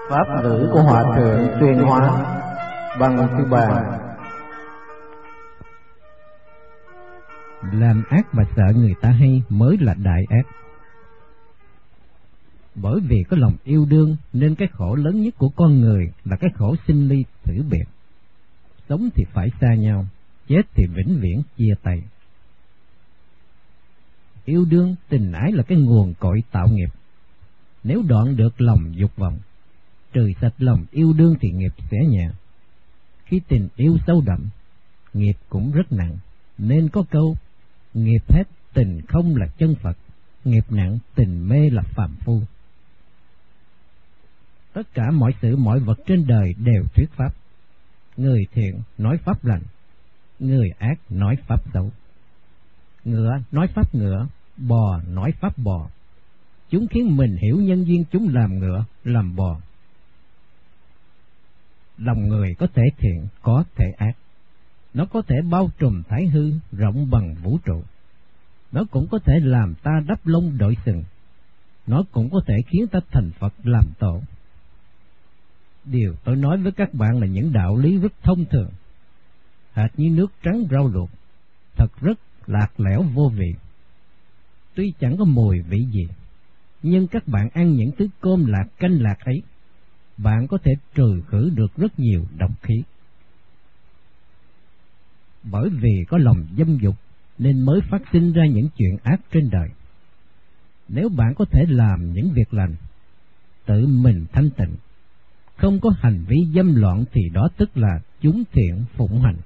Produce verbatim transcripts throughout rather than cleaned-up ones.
Pháp ngữ của Hòa Thượng Tuyên Hóa. Bằng thứ ba. Làm ác mà sợ người ta hay mới là đại ác. Bởi vì có lòng yêu đương nên cái khổ lớn nhất của con người là cái khổ sinh ly tử biệt. Sống thì phải xa nhau, chết thì vĩnh viễn chia tay. Yêu đương, tình ái là cái nguồn cội tạo nghiệp. Nếu đoạn được lòng dục vọng, trừ sạch lòng yêu đương thì nghiệp sẽ nhẹ. Khi tình yêu sâu đậm, nghiệp cũng rất nặng, nên có câu nghiệp hết tình không là chân Phật, nghiệp nặng tình mê là phàm phu. Tất cả mọi sự mọi vật trên đời đều thuyết pháp. Người thiện nói pháp lành, người ác nói pháp xấu. Ngựa nói pháp ngựa, bò nói pháp bò. Chúng khiến mình hiểu nhân duyên chúng làm ngựa, làm bò. Lòng người có thể thiện, có thể ác. Nó có thể bao trùm thái hư, rộng bằng vũ trụ. Nó cũng có thể làm ta đắp lông đội sừng. Nó cũng có thể khiến ta thành Phật làm tổ. Điều tôi nói với các bạn là những đạo lý rất thông thường, hệt như nước trắng rau luộc, thật rất lạc lẽo vô vị. Tuy chẳng có mùi vị gì, nhưng các bạn ăn những thứ cơm lạc canh lạc ấy, bạn có thể trừ khử được rất nhiều độc khí. Bởi vì có lòng dâm dục nên mới phát sinh ra những chuyện ác trên đời. Nếu bạn có thể làm những việc lành, tự mình thanh tịnh, không có hành vi dâm loạn thì đó tức là chúng thiện phụng hành.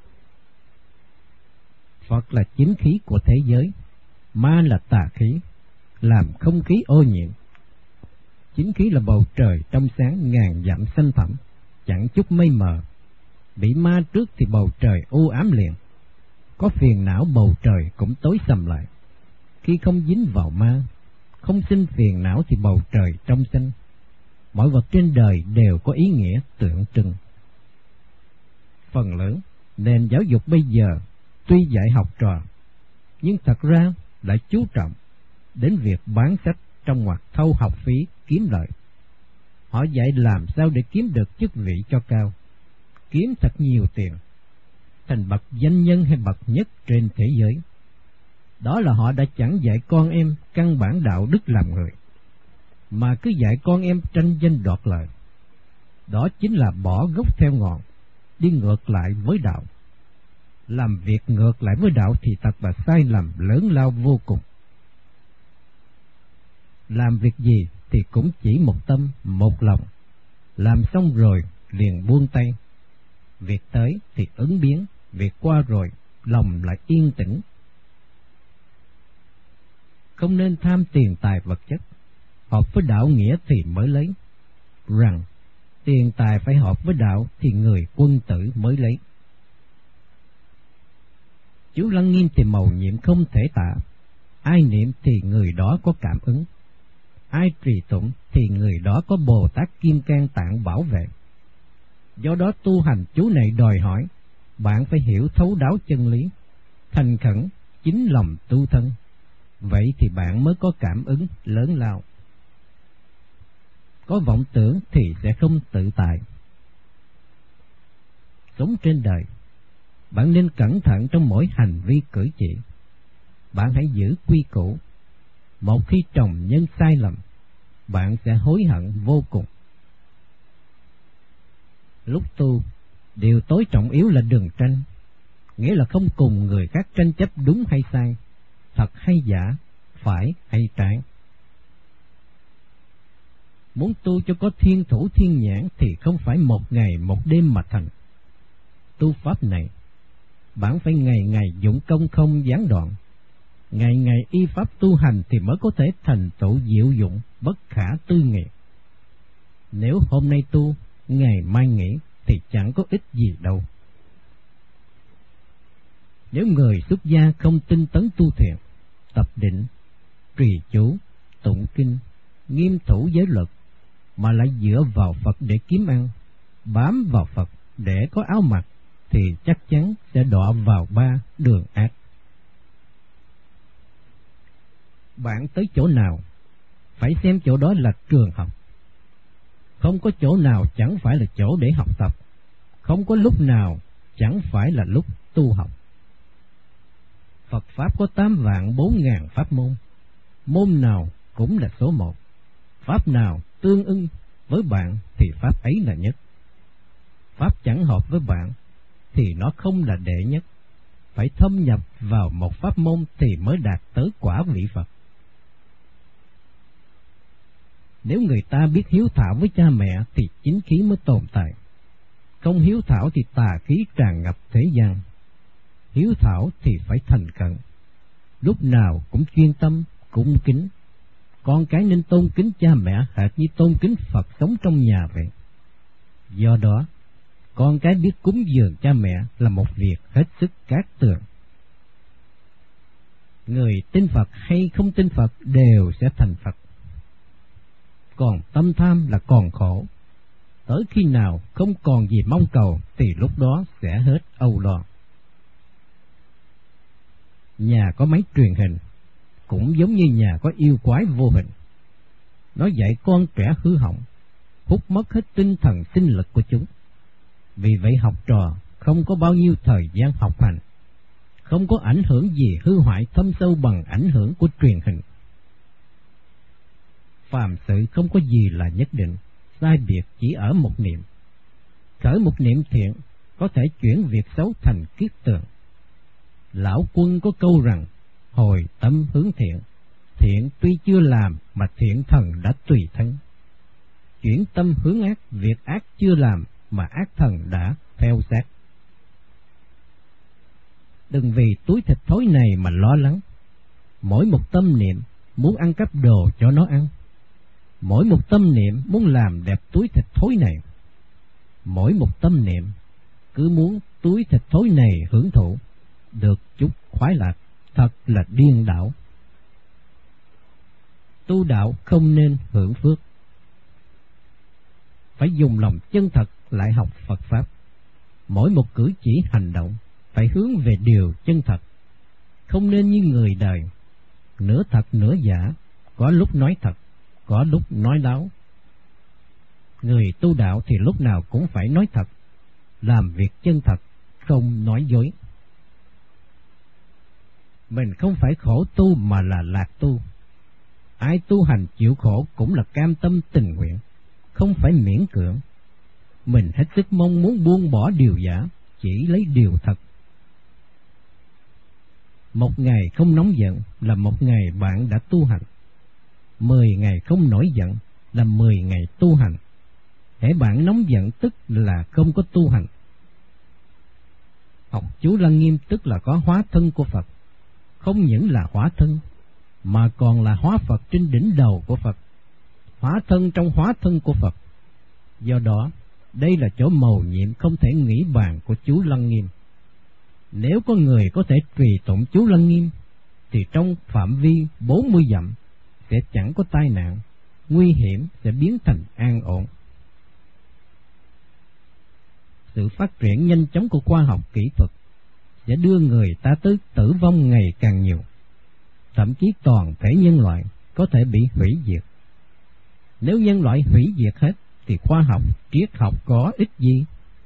Phật là chính khí của thế giới, ma là tà khí, làm không khí ô nhiễm. Chính khí là bầu trời trong sáng ngàn dặm xanh thẳm, chẳng chút mây mờ. Bị ma trước thì bầu trời u ám liền, có phiền não bầu trời cũng tối sầm lại. Khi không dính vào ma, không sinh phiền não thì bầu trời trong xanh. Mọi vật trên đời đều có ý nghĩa tượng trưng. Phần lớn nền giáo dục bây giờ tuy dạy học trò, nhưng thật ra lại chú trọng đến việc bán sách trong ngoặc thâu học phí kiếm lợi. Họ dạy làm sao để kiếm được chức vị cho cao, kiếm thật nhiều tiền, thành bậc danh nhân hay bậc nhất trên thế giới. Đó là họ đã chẳng dạy con em căn bản đạo đức làm người, mà cứ dạy con em tranh danh đoạt lợi. Đó chính là bỏ gốc theo ngọn, đi ngược lại với đạo. Làm việc ngược lại với đạo thì thật là sai lầm lớn lao vô cùng. Làm việc gì thì cũng chỉ một tâm, một lòng. Làm xong rồi liền buông tay. Việc tới thì ứng biến, việc qua rồi lòng lại yên tĩnh. Không nên tham tiền tài vật chất, hợp với đạo nghĩa thì mới lấy. Rằng tiền tài phải hợp với đạo thì người quân tử mới lấy. Chú Lăng Nghiêm thì mầu nhiệm không thể tả. Ai niệm thì người đó có cảm ứng, ai trì tụng thì người đó có Bồ Tát Kim Cang Tạng bảo vệ. Do đó tu hành chú này đòi hỏi bạn phải hiểu thấu đáo chân lý, thành khẩn chính lòng tu thân. Vậy thì bạn mới có cảm ứng lớn lao. Có vọng tưởng thì sẽ không tự tại. Sống trên đời, bạn nên cẩn thận trong mỗi hành vi cử chỉ. Bạn hãy giữ quy củ. Một khi trồng nhân sai lầm, bạn sẽ hối hận vô cùng. Lúc tu, điều tối trọng yếu là đừng tranh, nghĩa là không cùng người khác tranh chấp đúng hay sai, thật hay giả, phải hay trái. Muốn tu cho có thiên thủ thiên nhãn thì không phải một ngày một đêm mà thành. Tu pháp này, bạn phải ngày ngày dụng công không gián đoạn, ngày ngày y pháp tu hành thì mới có thể thành tựu diệu dụng bất khả tư nghị. Nếu hôm nay tu, ngày mai nghỉ thì chẳng có ích gì đâu. Nếu người xuất gia không tinh tấn tu thiền, tập định, trì chú, tụng kinh, nghiêm thủ giới luật, mà lại dựa vào Phật để kiếm ăn, bám vào Phật để có áo mặc, thì chắc chắn sẽ đọa vào ba đường ác. Bạn tới chỗ nào, phải xem chỗ đó là trường học. Không có chỗ nào chẳng phải là chỗ để học tập, không có lúc nào chẳng phải là lúc tu học. Phật Pháp có tám vạn bốn ngàn pháp môn, môn nào cũng là số một. Pháp nào tương ưng với bạn thì pháp ấy là nhất. Pháp chẳng hợp với bạn thì nó không là đệ nhất. Phải thâm nhập vào một pháp môn thì mới đạt tới quả vị Phật. Nếu người ta biết hiếu thảo với cha mẹ thì chính khí mới tồn tại. Không hiếu thảo thì tà khí tràn ngập thế gian. Hiếu thảo thì phải thành cận, lúc nào cũng chuyên tâm, cung kính. Con cái nên tôn kính cha mẹ hệt như tôn kính Phật sống trong nhà vậy. Do đó, con cái biết cúng dường cha mẹ là một việc hết sức cát tường. Người tin Phật hay không tin Phật đều sẽ thành Phật. Còn tâm tham là còn khổ. Tới khi nào không còn gì mong cầu thì lúc đó sẽ hết âu lo. Nhà có máy truyền hình cũng giống như nhà có yêu quái vô hình. Nó dạy con trẻ hư hỏng, hút mất hết tinh thần sinh lực của chúng. Vì vậy học trò không có bao nhiêu thời gian học hành, không có ảnh hưởng gì hư hoại thâm sâu bằng ảnh hưởng của truyền hình. Phàm sự không có gì là nhất định, sai biệt chỉ ở một niệm. Khởi một niệm thiện có thể chuyển việc xấu thành kiết tường. Lão Quân có câu rằng, hồi tâm hướng thiện, thiện tuy chưa làm mà thiện thần đã tùy thân. Chuyển tâm hướng ác, việc ác chưa làm mà ác thần đã theo sát. Đừng vì túi thịt thối này mà lo lắng. Mỗi một tâm niệm muốn ăn cắp đồ cho nó ăn. Mỗi một tâm niệm muốn làm đẹp túi thịt thối này. Mỗi một tâm niệm cứ muốn túi thịt thối này hưởng thụ, được chút khoái lạc, thật là điên đảo. Tu đạo không nên hưởng phước. Phải dùng lòng chân thật lại học Phật Pháp. Mỗi một cử chỉ hành động phải hướng về điều chân thật. Không nên như người đời, nửa thật nửa giả, có lúc nói thật, có lúc nói láo. Người tu đạo thì lúc nào cũng phải nói thật, làm việc chân thật, không nói dối. Mình không phải khổ tu mà là lạc tu. Ai tu hành chịu khổ cũng là cam tâm tình nguyện, không phải miễn cưỡng. Mình hết sức mong muốn buông bỏ điều giả, chỉ lấy điều thật. Một ngày không nóng giận là một ngày bạn đã tu hành. Mười ngày không nổi giận là mười ngày tu hành. Hễ bạn nóng giận tức là không có tu hành. Học chú Lăng Nghiêm tức là có hóa thân của Phật. Không những là hóa thân, mà còn là hóa Phật trên đỉnh đầu của Phật. Hóa thân trong hóa thân của Phật. Do đó, đây là chỗ mầu nhiệm không thể nghĩ bàn của chú Lăng Nghiêm. Nếu có người có thể trì tụng chú Lăng Nghiêm, thì trong phạm vi bốn mươi dặm sẽ chẳng có tai nạn, nguy hiểm sẽ biến thành an ổn. Sự phát triển nhanh chóng của khoa học kỹ thuật sẽ đưa người ta tới tử vong ngày càng nhiều. Thậm chí toàn thể nhân loại có thể bị hủy diệt. Nếu nhân loại hủy diệt hết thì khoa học, triết học có ích gì?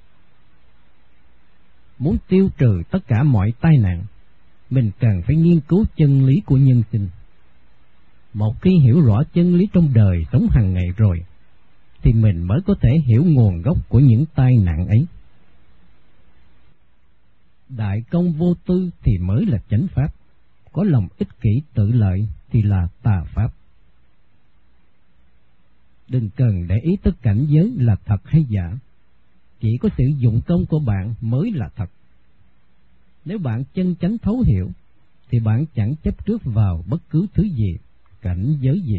Muốn tiêu trừ tất cả mọi tai nạn, mình cần phải nghiên cứu chân lý của nhân sinh. Một khi hiểu rõ chân lý trong đời sống hàng ngày rồi, thì mình mới có thể hiểu nguồn gốc của những tai nạn ấy. Đại công vô tư thì mới là chánh pháp, có lòng ích kỷ tự lợi thì là tà pháp. Đừng cần để ý tới cảnh giới là thật hay giả, chỉ có sự dụng công của bạn mới là thật. Nếu bạn chân chánh thấu hiểu, thì bạn chẳng chấp trước vào bất cứ thứ gì, cảnh giới gì.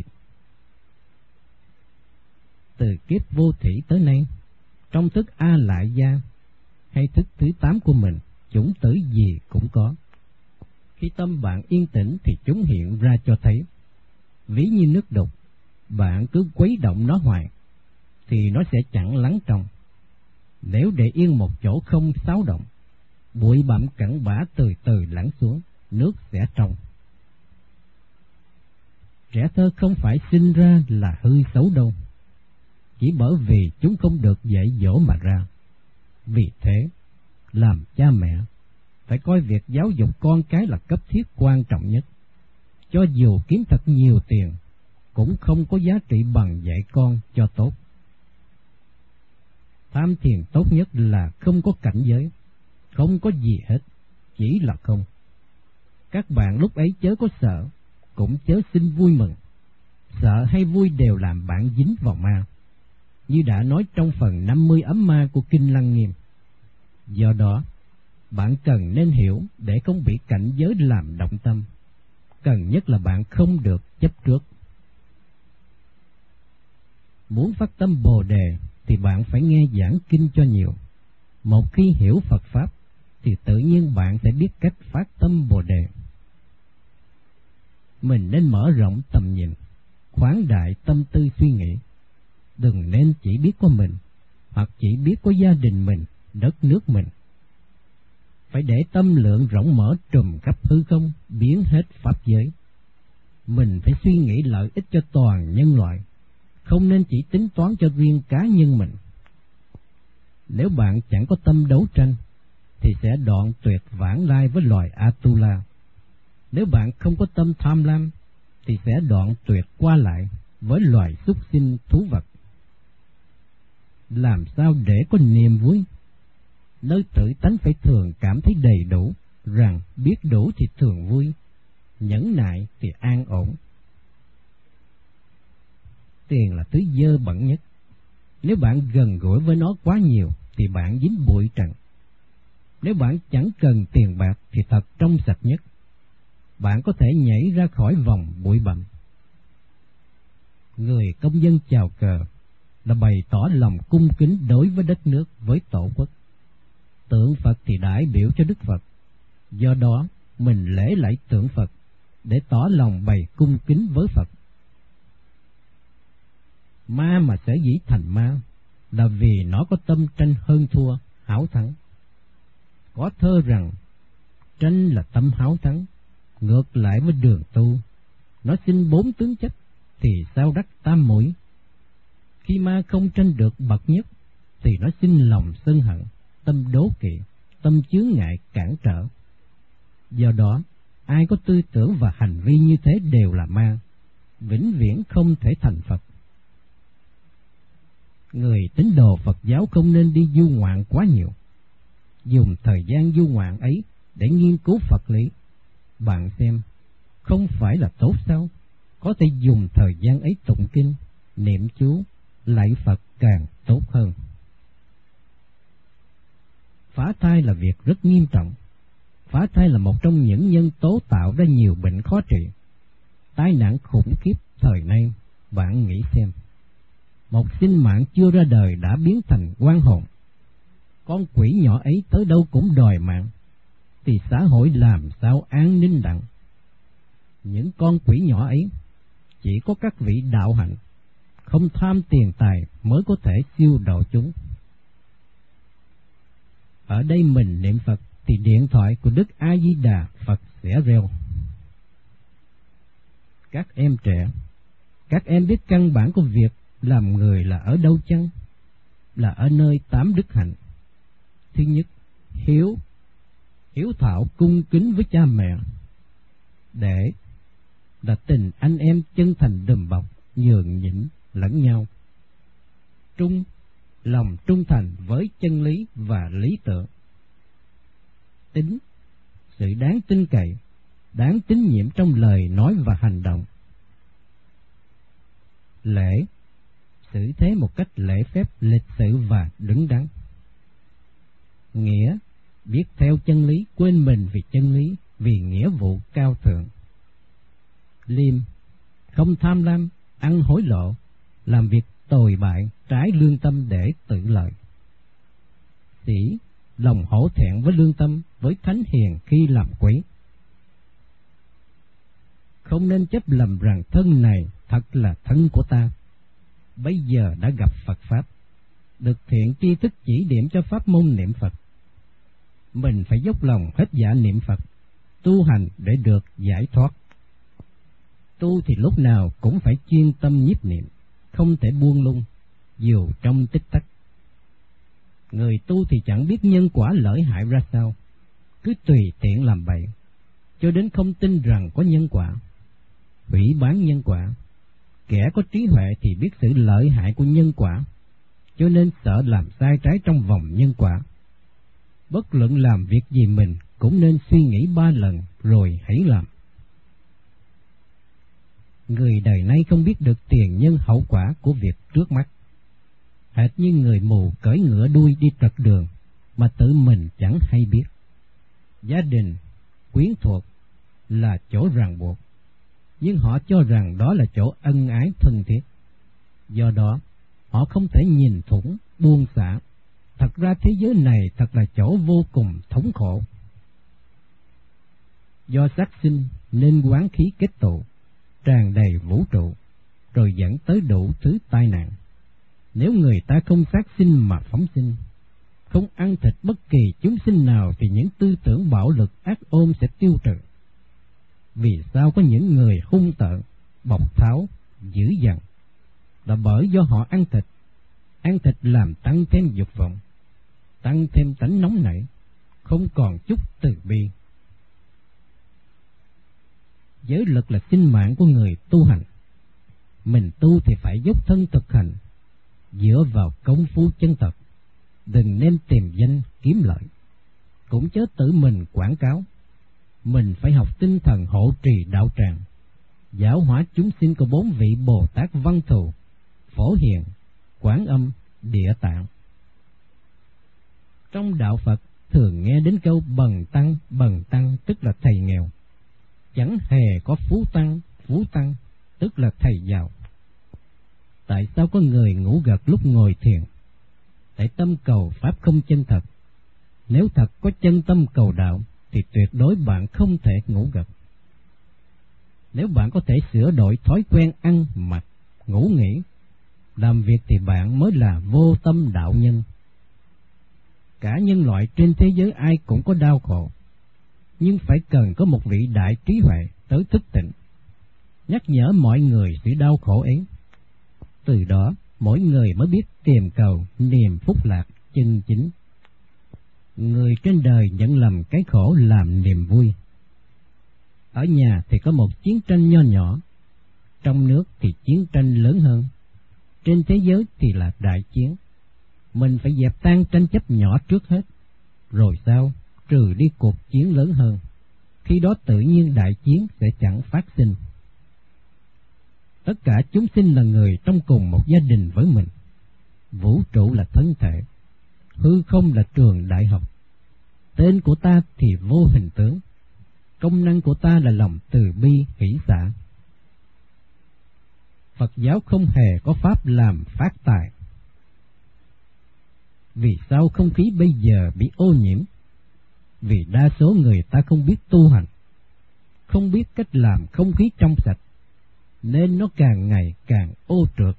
Từ kiếp vô thủy tới nay, trong thức A Lại Gia hay thức thứ tám của mình, chủng tử gì cũng có. Khi tâm bạn yên tĩnh thì chúng hiện ra cho thấy. Ví như nước đục, bạn cứ quấy động nó hoài, thì nó sẽ chẳng lắng trong. Nếu để yên một chỗ không xáo động, bụi bặm cặn bã từ từ lắng xuống, nước sẽ trong. Trẻ thơ không phải sinh ra là hư xấu đâu. chỉ bởi vì chúng không được dạy dỗ mà ra. Vì thế, làm cha mẹ phải coi việc giáo dục con cái là cấp thiết quan trọng nhất. Cho dù kiếm thật nhiều tiền, cũng không có giá trị bằng dạy con cho tốt. Tham thiền tốt nhất là không có cảnh giới, không có gì hết, chỉ là không. Các bạn lúc ấy chớ có sợ, cũng chớ xin vui mừng. Sợ hay vui đều làm bạn dính vào ma, như đã nói trong phần năm mươi ấm ma của Kinh Lăng Nghiêm. Do đó, bạn cần nên hiểu để không bị cảnh giới làm động tâm. Cần nhất là bạn không được chấp trước. Muốn phát tâm Bồ Đề thì bạn phải nghe giảng kinh cho nhiều. Một khi hiểu Phật Pháp thì tự nhiên bạn sẽ biết cách phát tâm Bồ Đề. Mình nên mở rộng tầm nhìn, khoáng đại tâm tư suy nghĩ. Đừng nên chỉ biết có mình, hoặc chỉ biết có gia đình mình, đất nước mình. Phải để tâm lượng rộng mở trùm khắp hư không, biến hết pháp giới. Mình phải suy nghĩ lợi ích cho toàn nhân loại, không nên chỉ tính toán cho riêng cá nhân mình. Nếu bạn chẳng có tâm đấu tranh, thì sẽ đoạn tuyệt vãng lai với loài Atula. Nếu bạn không có tâm tham lam, thì sẽ đoạn tuyệt qua lại với loài súc sinh thú vật. Làm sao để có niềm vui? Nơi tự tánh phải thường cảm thấy đầy đủ, rằng biết đủ thì thường vui, nhẫn nại thì an ổn. Tiền là thứ dơ bẩn nhất. Nếu bạn gần gũi với nó quá nhiều thì bạn dính bụi trần. Nếu bạn chẳng cần tiền bạc thì thật trong sạch nhất. Bạn có thể nhảy ra khỏi vòng bụi bặm. Người công dân chào cờ là bày tỏ lòng cung kính đối với đất nước, với tổ quốc. Tượng Phật thì đại biểu cho Đức Phật. Do đó, mình lễ lạy tượng Phật để tỏ lòng bày cung kính với Phật. Ma mà sở dĩ thành ma là vì nó có tâm tranh hơn thua, háo thắng. Có thơ rằng, tranh là tâm háo thắng, ngược lại với đường tu. Nó xin bốn tướng chất, thì sao đắc tam muội. Khi ma không tranh được bậc nhất, thì nó xin lòng sân hận, tâm đố kỵ, tâm chướng ngại cản trở. Do đó, ai có tư tưởng và hành vi như thế đều là ma, vĩnh viễn không thể thành Phật. Người tín đồ Phật giáo không nên đi du ngoạn quá nhiều. Dùng thời gian du ngoạn ấy để nghiên cứu Phật lý. Bạn xem, không phải là tốt sao? Có thể dùng thời gian ấy tụng kinh, niệm chú, lạy Phật càng tốt hơn. Phá thai là việc rất nghiêm trọng. Phá thai là một trong những nhân tố tạo ra nhiều bệnh khó trị. Tai nạn khủng khiếp thời nay, bạn nghĩ xem. Một sinh mạng chưa ra đời đã biến thành oan hồn. Con quỷ nhỏ ấy tới đâu cũng đòi mạng, thì xã hội làm sao an ninh đặng? Những con quỷ nhỏ ấy chỉ có các vị đạo hạnh, không tham tiền tài mới có thể siêu độ chúng. Ở đây mình niệm Phật thì điện thoại của Đức A Di Đà Phật sẽ reo. Các em trẻ, các em biết căn bản của việc làm người là ở đâu chăng? Là ở nơi tám đức hạnh. Thứ nhất, hiếu. Hiếu thảo cung kính với cha mẹ. Để là tình anh em chân thành đùm bọc, nhường nhịn lẫn nhau. Trung, lòng trung thành với chân lý và lý tưởng. Tín, sự đáng tin cậy, đáng tín nhiệm trong lời nói và hành động. Lễ, xử thế một cách lễ phép, lịch sự và đứng đắn. Nghĩa, biết theo chân lý, quên mình vì chân lý, vì nghĩa vụ cao thượng. Liêm, không tham lam, ăn hối lộ, làm việc tồi bại, trái lương tâm để tự lợi. Sĩ, lòng hổ thẹn với lương tâm, với thánh hiền khi làm quý. Không nên chấp lầm rằng thân này thật là thân của ta. Bây giờ đã gặp Phật Pháp, được thiện tri thức chỉ điểm cho pháp môn niệm Phật. Mình phải dốc lòng hết dạ niệm Phật, tu hành để được giải thoát. Tu thì lúc nào cũng phải chuyên tâm nhiếp niệm, không thể buông lung. dù trong tích tắc. Người tu thì chẳng biết nhân quả lợi hại ra sao, cứ tùy tiện làm bậy, cho đến không tin rằng có nhân quả, hủy bán nhân quả. Kẻ có trí huệ thì biết sự lợi hại của nhân quả, cho nên sợ làm sai trái trong vòng nhân quả. Bất luận làm việc gì mình cũng nên suy nghĩ ba lần rồi hãy làm. Người đời nay không biết được tiền nhân hậu quả của việc trước mắt, hệt như người mù cưỡi ngựa đuôi đi trật đường mà tự mình chẳng hay biết. Gia đình, quyến thuộc là chỗ ràng buộc, nhưng họ cho rằng đó là chỗ ân ái thân thiết. Do đó, họ không thể nhìn thủng, buông xả. Thật ra thế giới này thật là chỗ vô cùng thống khổ. Do sát sinh nên oán khí kết tụ, tràn đầy vũ trụ, rồi dẫn tới đủ thứ tai nạn. Nếu người ta không sát sinh mà phóng sinh, không ăn thịt bất kỳ chúng sinh nào, thì những tư tưởng bạo lực ác ôn sẽ tiêu trừ. Vì sao có những người hung tợn, bộc tháo, dữ dằn? Là bởi do họ ăn thịt. Ăn thịt làm tăng thêm dục vọng, tăng thêm tánh nóng nảy, không còn chút từ bi. Giới lực là sinh mạng của người tu hành. Mình tu thì phải dốc thân thực hành, dựa vào công phu chân thật, đừng nên tìm danh kiếm lợi, cũng chớ tự mình quảng cáo. Mình phải học tinh thần hộ trì đạo tràng, giáo hóa chúng sinh của bốn vị Bồ Tát Văn Thù, Phổ Hiền, Quán Âm, Địa Tạng. Trong đạo Phật thường nghe đến câu bần tăng, bần tăng tức là thầy nghèo. Chẳng hề có phú tăng, phú tăng tức là thầy giàu. Tại sao có người ngủ gật lúc ngồi thiền? Tại tâm cầu pháp không chân thật. Nếu thật có chân tâm cầu đạo thì tuyệt đối bạn không thể ngủ gật. Nếu bạn có thể sửa đổi thói quen ăn, mặc, ngủ nghỉ, làm việc thì bạn mới là vô tâm đạo nhân. Cả nhân loại trên thế giới ai cũng có đau khổ, nhưng phải cần có một vị đại trí huệ tới thức tỉnh, nhắc nhở mọi người sự đau khổ ấy. Từ đó mỗi người mới biết tìm cầu niềm phúc lạc chân chính. Người trên đời nhận lầm cái khổ làm niềm vui. Ở nhà thì có một chiến tranh nho nhỏ, trong nước thì chiến tranh lớn hơn, trên thế giới thì là đại chiến. Mình phải dẹp tan tranh chấp nhỏ trước hết, rồi sau trừ đi cuộc chiến lớn hơn. Khi đó tự nhiên đại chiến sẽ chẳng phát sinh. Tất cả chúng sinh là người trong cùng một gia đình với mình. Vũ trụ là thân thể, hư không là trường đại học. Tên của ta thì vô hình tướng, công năng của ta là lòng từ bi hỷ xả. Phật giáo không hề có pháp làm phát tài. Vì sao không khí bây giờ bị ô nhiễm? Vì đa số người ta không biết tu hành, không biết cách làm không khí trong sạch, nên nó càng ngày càng ô trượt.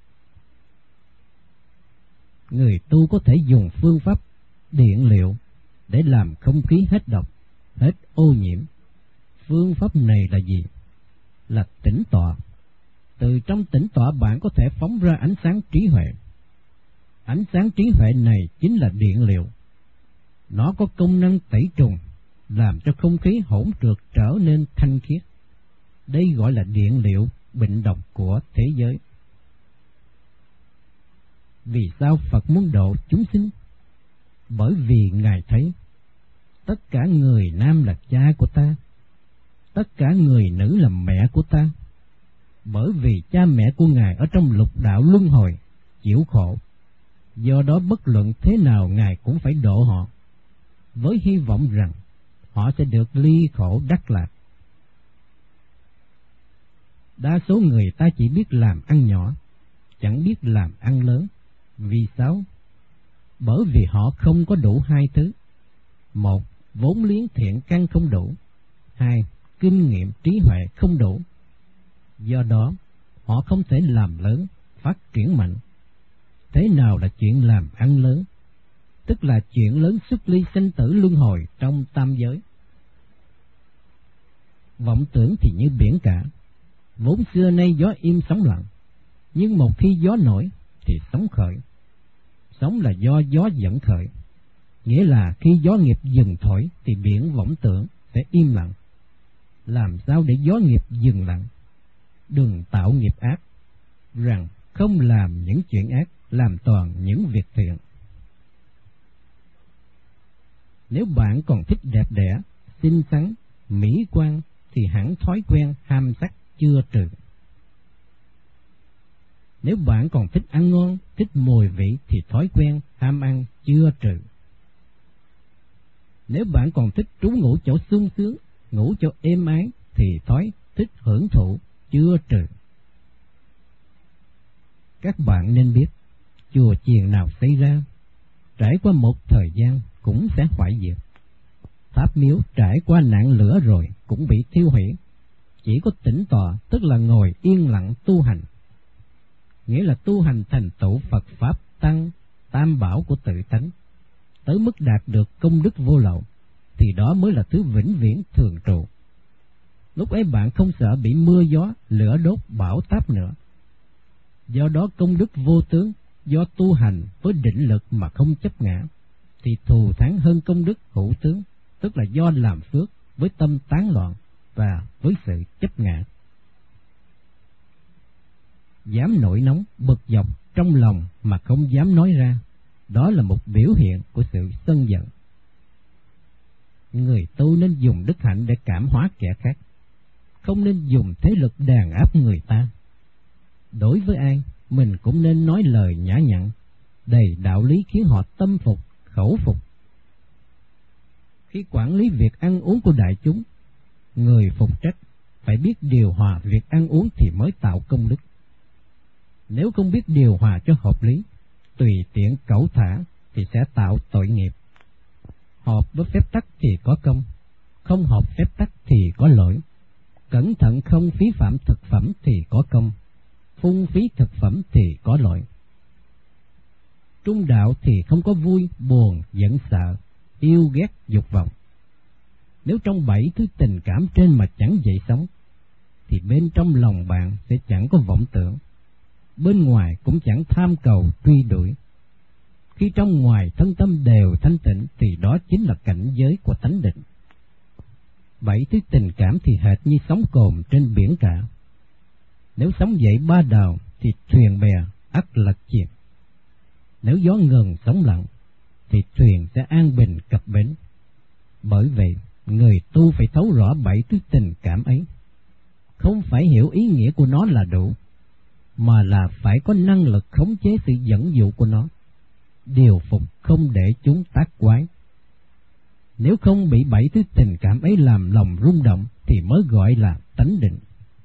Người tu có thể dùng phương pháp điện liệu để làm không khí hết độc, hết ô nhiễm. Phương pháp này là gì? Là tĩnh tọa. Từ trong tĩnh tọa bạn có thể phóng ra ánh sáng trí huệ. Ánh sáng trí huệ này chính là điện liệu. Nó có công năng tẩy trùng, làm cho không khí hỗn trượt trở nên thanh khiết. Đây gọi là điện liệu bệnh độc của thế giới. Vì sao Phật muốn độ chúng sinh? Bởi vì Ngài thấy tất cả người nam là cha của ta, tất cả người nữ là mẹ của ta. Bởi vì cha mẹ của Ngài ở trong lục đạo luân hồi chịu khổ, do đó bất luận thế nào Ngài cũng phải độ họ, với hy vọng rằng họ sẽ được ly khổ đắc lạc. Đa số người ta chỉ biết làm ăn nhỏ, chẳng biết làm ăn lớn. Vì sao? Bởi vì họ không có đủ hai thứ. Một, vốn liếng thiện căn không đủ. Hai, kinh nghiệm trí huệ không đủ. Do đó, họ không thể làm lớn, phát triển mạnh. Thế nào là chuyện làm ăn lớn? Tức là chuyện lớn xuất ly sinh tử luân hồi trong tam giới. Vọng tưởng thì như biển cả, vốn xưa nay gió im sóng lặng, nhưng một khi gió nổi thì sóng khởi. Sóng là do gió dẫn khởi, nghĩa là khi gió nghiệp dừng thổi thì biển võng tưởng sẽ im lặng. Làm sao để gió nghiệp dừng lặng? Đừng tạo nghiệp ác, rằng không làm những chuyện ác, làm toàn những việc thiện. Nếu bạn còn thích đẹp đẽ, xinh xắn, mỹ quan thì hẳn thói quen ham sắc chưa trừ. Nếu bạn còn thích ăn ngon, thích mùi vị thì thói quen ham ăn chưa trừ. Nếu bạn còn thích trú ngụ chỗ sung sướng, ngủ chỗ êm ái thì thói thích hưởng thụ chưa trừ. Các bạn nên biết, chùa chiền nào xây ra, trải qua một thời gian cũng sẽ hoại diệt. Tháp miếu trải qua nạn lửa rồi cũng bị thiêu hủy. Chỉ có tĩnh tọa, tức là ngồi yên lặng tu hành, nghĩa là tu hành thành tựu Phật Pháp Tăng, Tam Bảo của tự tánh, tới mức đạt được công đức vô lậu, thì đó mới là thứ vĩnh viễn thường trụ. Lúc ấy bạn không sợ bị mưa gió, lửa đốt, bão táp nữa. Do đó công đức vô tướng, do tu hành với định lực mà không chấp ngã, thì thù thắng hơn công đức hữu tướng, tức là do làm phước với tâm tán loạn và với sự chấp ngã. Dám nổi nóng, bực dọc trong lòng mà không dám nói ra, đó là một biểu hiện của sự sân giận. Người tu nên dùng đức hạnh để cảm hóa kẻ khác, không nên dùng thế lực đàn áp người ta. Đối với ai, mình cũng nên nói lời nhã nhặn, đầy đạo lý khiến họ tâm phục, khẩu phục. Khi quản lý việc ăn uống của đại chúng, người phục trách phải biết điều hòa việc ăn uống thì mới tạo công đức. Nếu không biết điều hòa cho hợp lý, tùy tiện cẩu thả thì sẽ tạo tội nghiệp. Hợp với phép tắc thì có công, không hợp phép tắc thì có lỗi. Cẩn thận không phí phạm thực phẩm thì có công, phung phí thực phẩm thì có lỗi. Trung đạo thì không có vui, buồn, giận sợ, yêu ghét, dục vọng. Nếu trong bảy thứ tình cảm trên mà chẳng dậy sóng, thì bên trong lòng bạn sẽ chẳng có vọng tưởng, bên ngoài cũng chẳng tham cầu truy đuổi. Khi trong ngoài thân tâm đều thanh tịnh thì đó chính là cảnh giới của tánh định. Bảy thứ tình cảm thì hệt như sóng cồn trên biển cả. Nếu sóng dậy ba đào thì thuyền bè ắt lật chìm. Nếu gió ngừng sóng lặng thì thuyền sẽ an bình cập bến. Bởi vậy, người tu phải thấu rõ bảy thứ tình cảm ấy. Không phải hiểu ý nghĩa của nó là đủ, mà là phải có năng lực khống chế sự dẫn dụ của nó, điều phục không để chúng tác quái. Nếu không bị bảy thứ tình cảm ấy làm lòng rung động thì mới gọi là tánh định.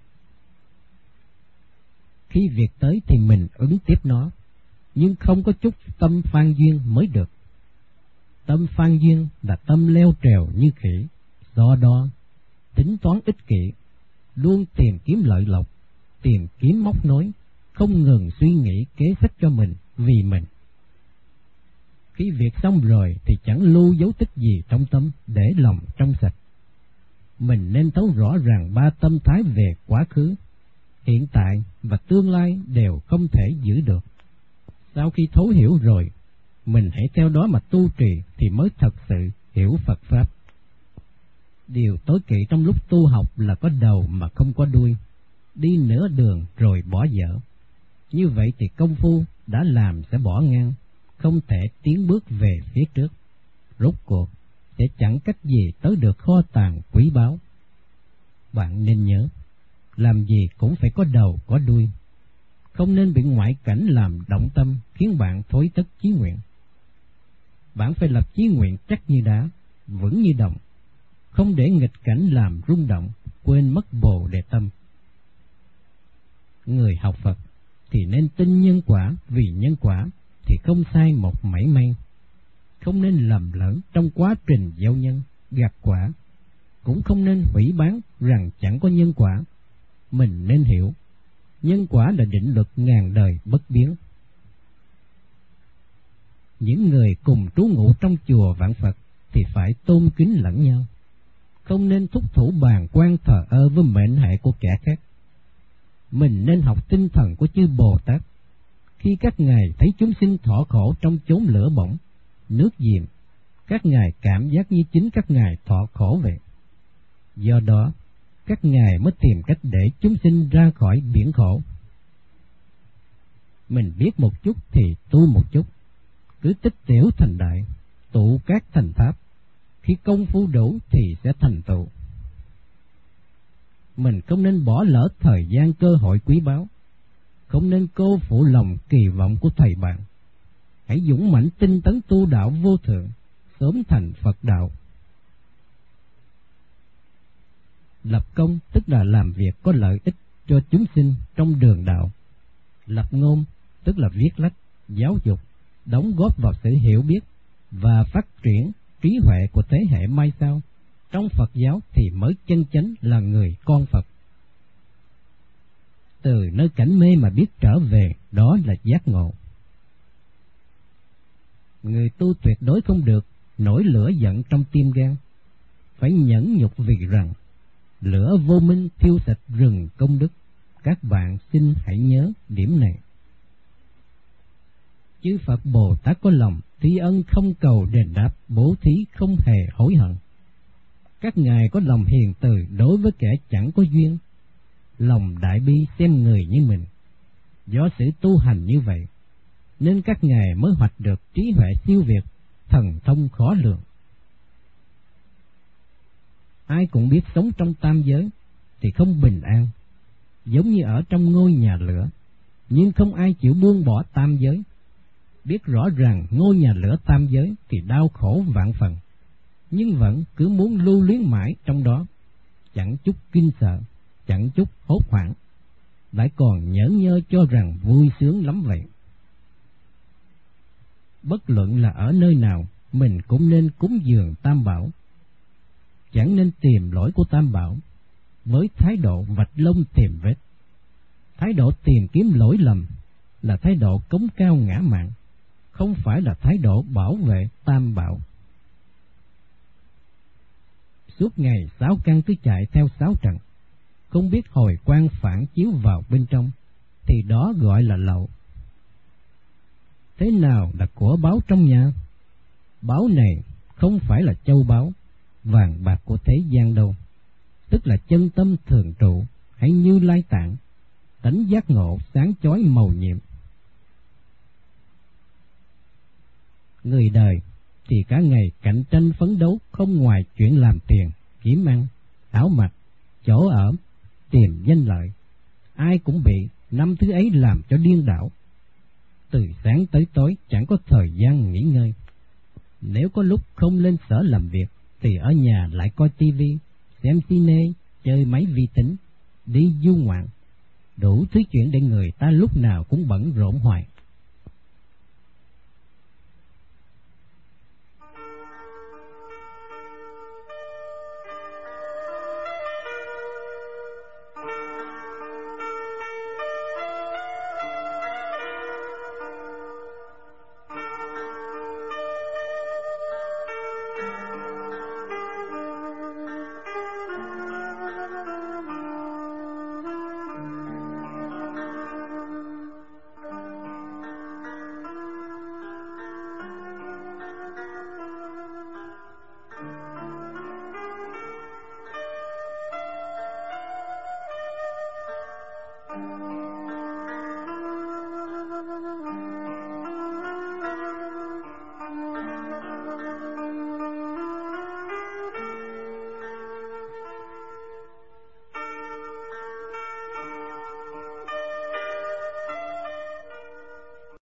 Khi việc tới thì mình ứng tiếp nó, nhưng không có chút tâm phan duyên mới được. Tâm phan duyên là tâm leo trèo như khỉ, do đó tính toán ích kỷ, luôn tìm kiếm lợi lộc, tìm kiếm móc nối, không ngừng suy nghĩ kế sách cho mình, vì mình. Khi việc xong rồi thì chẳng lưu dấu tích gì trong tâm, để lòng trong sạch. Mình nên thấu rõ rằng ba tâm thái về quá khứ, hiện tại và tương lai đều không thể giữ được. Sau khi thấu hiểu rồi, mình hãy theo đó mà tu trì thì mới thật sự hiểu Phật Pháp. Điều tối kỵ trong lúc tu học là có đầu mà không có đuôi, đi nửa đường rồi bỏ dở. Như vậy thì công phu đã làm sẽ bỏ ngang, không thể tiến bước về phía trước. Rốt cuộc sẽ chẳng cách gì tới được kho tàng quý báu. Bạn nên nhớ, làm gì cũng phải có đầu có đuôi, không nên bị ngoại cảnh làm động tâm khiến bạn thối tất chí nguyện. Bạn phải lập chí nguyện chắc như đá, vững như đồng, không để nghịch cảnh làm rung động, quên mất bồ đề tâm. Người học Phật thì nên tin nhân quả, vì nhân quả thì không sai một mảy may. Không nên lầm lẫn trong quá trình gieo nhân, gặt quả, cũng không nên hủy bán rằng chẳng có nhân quả. Mình nên hiểu, nhân quả là định luật ngàn đời bất biến. Những người cùng trú ngụ trong chùa vạn Phật thì phải tôn kính lẫn nhau, không nên thúc thủ bàn quan thờ ơ với mệnh hệ của kẻ khác. Mình nên học tinh thần của chư Bồ Tát, Khi các ngài thấy chúng sinh thọ khổ trong chốn lửa bỏng, nước diệm, các ngài cảm giác như chính các ngài thọ khổ vậy. Do đó, các ngài mới tìm cách để chúng sinh ra khỏi biển khổ. Mình biết một chút thì tu một chút, cứ tích tiểu thành đại, tụ các thành tháp. Khi công phu đủ thì sẽ thành tựu. Mình không nên bỏ lỡ thời gian cơ hội quý báu, không nên cô phụ lòng kỳ vọng của thầy bạn. Hãy dũng mãnh tinh tấn tu đạo vô thượng, sớm thành Phật đạo. Lập công tức là làm việc có lợi ích cho chúng sinh trong đường đạo. Lập ngôn tức là viết lách, giáo dục, đóng góp vào sự hiểu biết và phát triển trí huệ của thế hệ mai sau. Trong Phật giáo thì mới chân chánh là người con Phật. Từ nơi cảnh mê mà biết trở về, đó là giác ngộ. Người tu tuyệt đối không được nổi lửa giận trong tim gan, phải nhẫn nhục vì rằng lửa vô minh thiêu sạch rừng công đức. Các bạn xin hãy nhớ điểm này. Chư Phật Bồ Tát có lòng tri ân không cầu đền đáp, bố thí không hề hối hận. Các ngài có lòng hiền từ đối với kẻ chẳng có duyên, lòng đại bi xem người như mình. Do sự tu hành như vậy, nên các ngài mới hoạch được trí huệ siêu việt, thần thông khó lường. Ai cũng biết sống trong tam giới thì không bình an, giống như ở trong ngôi nhà lửa, nhưng không ai chịu buông bỏ tam giới. Biết rõ ràng ngôi nhà lửa tam giới thì đau khổ vạn phần, nhưng vẫn cứ muốn lưu luyến mãi trong đó, chẳng chút kinh sợ, chẳng chút hốt hoảng, lại còn nhởn nhơ cho rằng vui sướng lắm vậy. Bất luận là ở nơi nào, mình cũng nên cúng dường Tam Bảo, chẳng nên tìm lỗi của Tam Bảo với thái độ vạch lông tìm vết. Thái độ tìm kiếm lỗi lầm là thái độ cống cao ngã mạn, không phải là thái độ bảo vệ Tam Bảo. Suốt ngày sáu căn cứ chạy theo sáu trận, không biết hồi quang phản chiếu vào bên trong, thì đó gọi là lậu. Thế nào là của báu trong nhà? Báu này không phải là châu báu, vàng bạc của thế gian đâu, tức là chân tâm thường trụ hay Như Lai Tạng, tánh giác ngộ sáng chói màu nhiệm. Người đời thì cả ngày cạnh tranh phấn đấu, không ngoài chuyện làm tiền, kiếm ăn, áo mặc, chỗ ở, tìm danh lợi. Ai cũng bị năm thứ ấy làm cho điên đảo. Từ sáng tới tối chẳng có thời gian nghỉ ngơi. Nếu có lúc không lên sở làm việc thì ở nhà lại coi tivi, xem cine, chơi máy vi tính, đi du ngoạn, đủ thứ chuyện để người ta lúc nào cũng bận rộn hoài. Thank you.